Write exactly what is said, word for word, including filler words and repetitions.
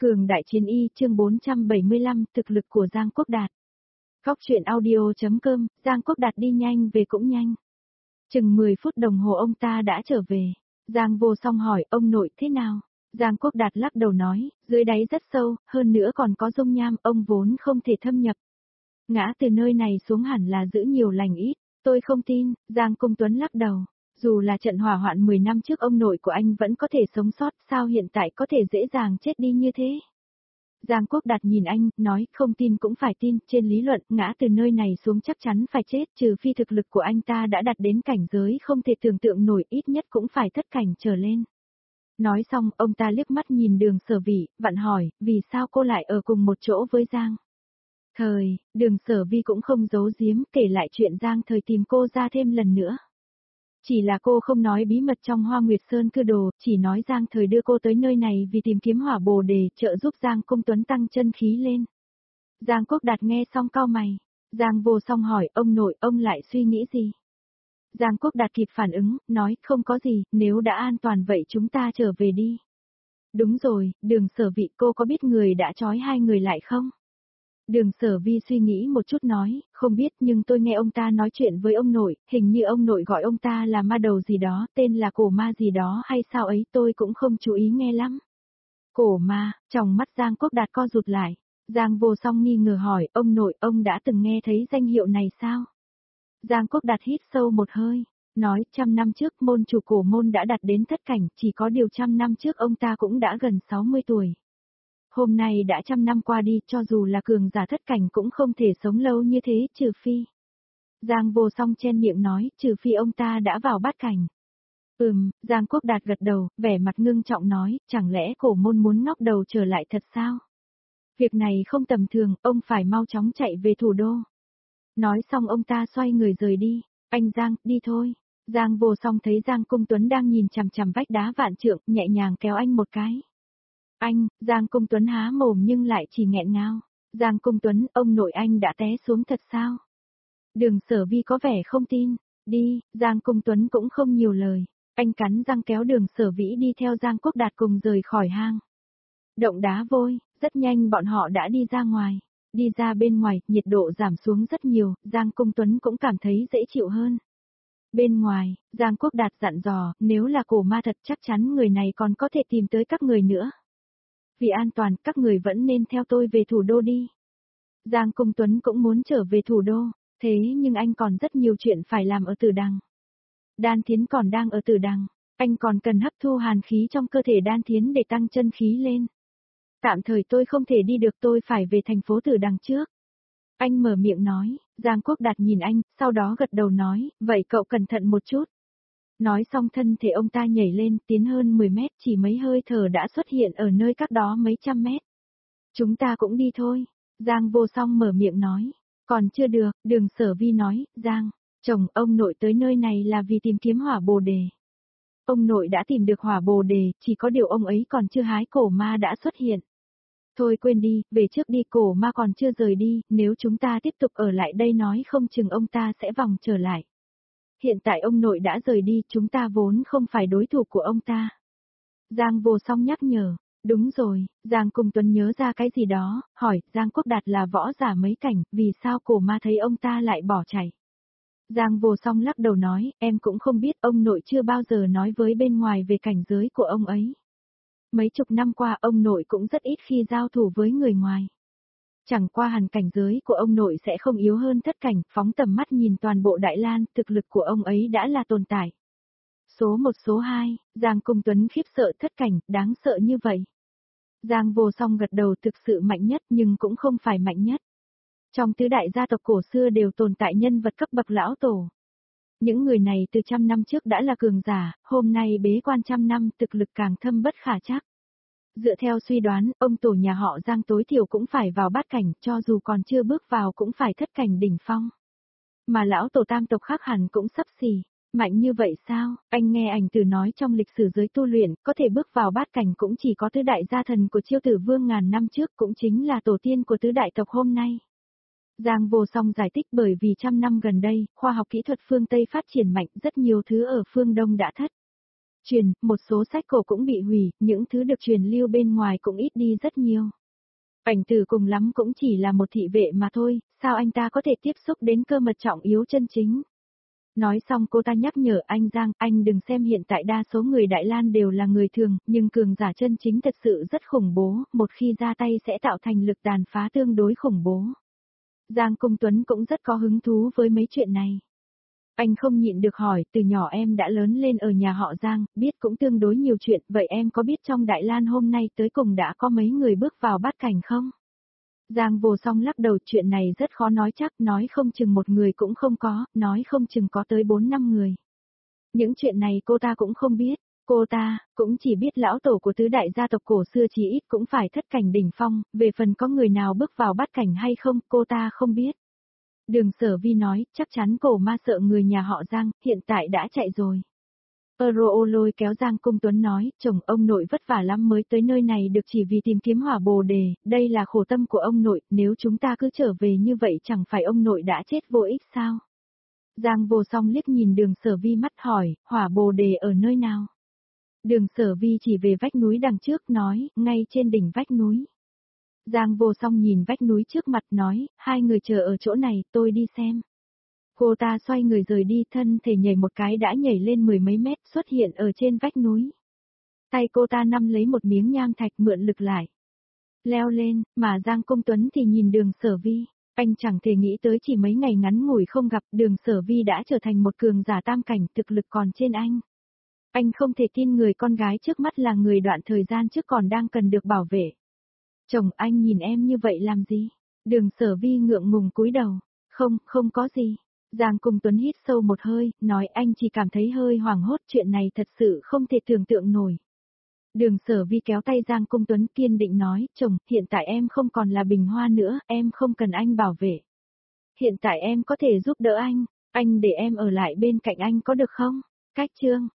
Cường đại chiến y chương bốn trăm bảy mươi lăm thực lực của Giang Quốc Đạt. Góc truyện audio.com, Giang Quốc Đạt đi nhanh về cũng nhanh. Chừng mười phút đồng hồ ông ta đã trở về. Giang Vô Song hỏi ông nội thế nào? Giang Quốc Đạt lắc đầu nói, dưới đáy rất sâu, hơn nữa còn có dung nham, ông vốn không thể thâm nhập. Ngã từ nơi này xuống hẳn là giữ nhiều lành ít, tôi không tin, Giang Công Tuấn lắc đầu. Dù là trận hỏa hoạn mười năm trước ông nội của anh vẫn có thể sống sót, sao hiện tại có thể dễ dàng chết đi như thế? Giang Quốc Đạt nhìn anh, nói, không tin cũng phải tin, trên lý luận, ngã từ nơi này xuống chắc chắn phải chết, trừ phi thực lực của anh ta đã đạt đến cảnh giới không thể tưởng tượng nổi, ít nhất cũng phải thất cảnh trở lên. Nói xong, ông ta liếc mắt nhìn Đường Sở Vi, vặn hỏi, vì sao cô lại ở cùng một chỗ với Giang? Thời, Đường Sở Vi cũng không giấu giếm, kể lại chuyện Giang Thời tìm cô ra thêm lần nữa. Chỉ là cô không nói bí mật trong Hoa Nguyệt Sơn cư đồ, chỉ nói Giang Thời đưa cô tới nơi này vì tìm kiếm hỏa bồ đề, trợ giúp Giang Công Tuấn tăng chân khí lên. Giang Quốc Đạt nghe xong cau mày. Giang Vô Song hỏi ông nội, ông lại suy nghĩ gì? Giang Quốc Đạt kịp phản ứng, nói, không có gì, nếu đã an toàn vậy chúng ta trở về đi. Đúng rồi, Đường Sở Vi, cô có biết người đã trói hai người lại không? Đường Sở Vi suy nghĩ một chút nói, không biết nhưng tôi nghe ông ta nói chuyện với ông nội, hình như ông nội gọi ông ta là ma đầu gì đó, tên là cổ ma gì đó hay sao ấy, tôi cũng không chú ý nghe lắm. Cổ ma, trong mắt Giang Quốc Đạt co rụt lại. Giang Vô Song nghi ngờ hỏi, ông nội, ông đã từng nghe thấy danh hiệu này sao? Giang Quốc Đạt hít sâu một hơi, nói, trăm năm trước môn chủ cổ môn đã đạt đến thất cảnh, chỉ có điều trăm năm trước ông ta cũng đã gần sáu mươi tuổi. Hôm nay đã trăm năm qua đi, cho dù là cường giả thất cảnh cũng không thể sống lâu như thế, trừ phi. Giang Vô Song chen miệng nói, trừ phi ông ta đã vào bát cảnh. Ừm, Giang Quốc Đạt gật đầu, vẻ mặt ngưng trọng nói, chẳng lẽ cổ môn muốn ngóc đầu trở lại thật sao? Việc này không tầm thường, ông phải mau chóng chạy về thủ đô. Nói xong ông ta xoay người rời đi, anh Giang, đi thôi. Giang Vô Song thấy Giang Công Tuấn đang nhìn chằm chằm vách đá vạn trượng, nhẹ nhàng kéo anh một cái. Anh, Giang Công Tuấn há mồm nhưng lại chỉ nghẹn ngào. Giang Công Tuấn, ông nội anh đã té xuống thật sao? Đường Sở Vi có vẻ không tin. Đi, Giang Công Tuấn cũng không nhiều lời. Anh cắn răng kéo Đường Sở Vĩ đi theo Giang Quốc Đạt cùng rời khỏi hang. Động đá vôi, rất nhanh bọn họ đã đi ra ngoài. Đi ra bên ngoài, nhiệt độ giảm xuống rất nhiều, Giang Công Tuấn cũng cảm thấy dễ chịu hơn. Bên ngoài, Giang Quốc Đạt dặn dò, nếu là cổ ma thật chắc chắn người này còn có thể tìm tới các người nữa. Vì an toàn, các người vẫn nên theo tôi về thủ đô đi. Giang Công Tuấn cũng muốn trở về thủ đô, thế nhưng anh còn rất nhiều chuyện phải làm ở Tử Đằng. Đan Thiến còn đang ở Tử Đằng, anh còn cần hấp thu hàn khí trong cơ thể Đan Thiến để tăng chân khí lên. Tạm thời tôi không thể đi được, tôi phải về thành phố Tử Đằng trước. Anh mở miệng nói, Giang Quốc Đạt nhìn anh, sau đó gật đầu nói, vậy cậu cẩn thận một chút. Nói xong thân thể ông ta nhảy lên, tiến hơn mười mét, chỉ mấy hơi thở đã xuất hiện ở nơi cách đó mấy trăm mét. Chúng ta cũng đi thôi. Giang Vô Song mở miệng nói. Còn chưa được, Đường Sở Vi nói, Giang, chồng ông nội tới nơi này là vì tìm kiếm hỏa bồ đề. Ông nội đã tìm được hỏa bồ đề, chỉ có điều ông ấy còn chưa hái, cổ ma đã xuất hiện. Thôi quên đi, về trước đi, cổ ma còn chưa rời đi, nếu chúng ta tiếp tục ở lại đây nói không chừng ông ta sẽ vòng trở lại. Hiện tại ông nội đã rời đi, chúng ta vốn không phải đối thủ của ông ta. Giang Vô Song nhắc nhở, đúng rồi, Giang Công Tuấn nhớ ra cái gì đó, hỏi, Giang Quốc Đạt là võ giả mấy cảnh, vì sao cổ ma thấy ông ta lại bỏ chạy? Giang Vô Song lắc đầu nói, em cũng không biết, ông nội chưa bao giờ nói với bên ngoài về cảnh giới của ông ấy. Mấy chục năm qua ông nội cũng rất ít khi giao thủ với người ngoài. Chẳng qua hẳn cảnh giới của ông nội sẽ không yếu hơn thất cảnh, phóng tầm mắt nhìn toàn bộ Đại Lan, thực lực của ông ấy đã là tồn tại. Số một số hai, Giang Công Tuấn khiếp sợ, thất cảnh, đáng sợ như vậy. Giang Vô Song gật đầu, thực sự mạnh nhất nhưng cũng không phải mạnh nhất. Trong tứ đại gia tộc cổ xưa đều tồn tại nhân vật cấp bậc lão tổ. Những người này từ trăm năm trước đã là cường giả, hôm nay bế quan trăm năm, thực lực càng thâm bất khả trắc. Dựa theo suy đoán, ông tổ nhà họ Giang tối thiểu cũng phải vào bát cảnh, cho dù còn chưa bước vào cũng phải thất cảnh đỉnh phong. Mà lão tổ tam tộc khác hẳn cũng sắp xỉ. Mạnh như vậy sao? Anh nghe ảnh tử nói trong lịch sử giới tu luyện, có thể bước vào bát cảnh cũng chỉ có tứ đại gia thần của Chiêu Tử Vương ngàn năm trước, cũng chính là tổ tiên của tứ đại tộc hôm nay. Giang Vô Song giải thích, bởi vì trăm năm gần đây, khoa học kỹ thuật phương Tây phát triển mạnh, rất nhiều thứ ở phương Đông đã thất. truyền, một số sách cổ cũng bị hủy, những thứ được truyền lưu bên ngoài cũng ít đi rất nhiều. Ảnh Tử cùng lắm cũng chỉ là một thị vệ mà thôi, sao anh ta có thể tiếp xúc đến cơ mật trọng yếu chân chính. Nói xong cô ta nhắc nhở anh Giang, anh đừng xem hiện tại đa số người Đại Lan đều là người thường, nhưng cường giả chân chính thật sự rất khủng bố, một khi ra tay sẽ tạo thành lực tàn phá tương đối khủng bố. Giang Cung Tuấn cũng rất có hứng thú với mấy chuyện này. Anh không nhịn được hỏi, từ nhỏ em đã lớn lên ở nhà họ Giang, biết cũng tương đối nhiều chuyện, vậy em có biết trong Đại Lan hôm nay tới cùng đã có mấy người bước vào bát cảnh không? Giang Vô Song lắc đầu, chuyện này rất khó nói chắc, nói không chừng một người cũng không có, nói không chừng có tới bốn năm người. Những chuyện này cô ta cũng không biết, cô ta cũng chỉ biết lão tổ của tứ đại gia tộc cổ xưa chí ít cũng phải thất cảnh đỉnh phong, về phần có người nào bước vào bát cảnh hay không, cô ta không biết. Đường Sở Vi nói, chắc chắn cổ ma sợ người nhà họ Giang, hiện tại đã chạy rồi. Euro lôi kéo Giang Cung Tuấn nói, chồng ông nội vất vả lắm mới tới nơi này được chỉ vì tìm kiếm hỏa bồ đề, đây là khổ tâm của ông nội, nếu chúng ta cứ trở về như vậy chẳng phải ông nội đã chết vô ích sao? Giang Vô Song liếc nhìn Đường Sở Vi mắt hỏi, hỏa bồ đề ở nơi nào? Đường Sở Vi chỉ về vách núi đằng trước nói, ngay trên đỉnh vách núi. Giang Vô Song nhìn vách núi trước mặt nói, hai người chờ ở chỗ này, tôi đi xem. Cô ta xoay người rời đi, thân thể nhảy một cái đã nhảy lên mười mấy mét, xuất hiện ở trên vách núi. Tay cô ta nắm lấy một miếng nham thạch mượn lực lại. Leo lên, mà Giang Cung Tuấn thì nhìn Đường Sở Vi, anh chẳng thể nghĩ tới chỉ mấy ngày ngắn ngủi không gặp, Đường Sở Vi đã trở thành một cường giả tam cảnh, thực lực còn trên anh. Anh không thể tin người con gái trước mắt là người đoạn thời gian trước còn đang cần được bảo vệ. Chồng, anh nhìn em như vậy làm gì? Đường Sở Vi ngượng ngùng cúi đầu. Không, không có gì. Giang Cung Tuấn hít sâu một hơi, nói anh chỉ cảm thấy hơi hoảng hốt, chuyện này thật sự không thể tưởng tượng nổi. Đường Sở Vi kéo tay Giang Cung Tuấn kiên định nói, chồng, hiện tại em không còn là bình hoa nữa, em không cần anh bảo vệ. Hiện tại em có thể giúp đỡ anh, anh để em ở lại bên cạnh anh có được không? Cách chương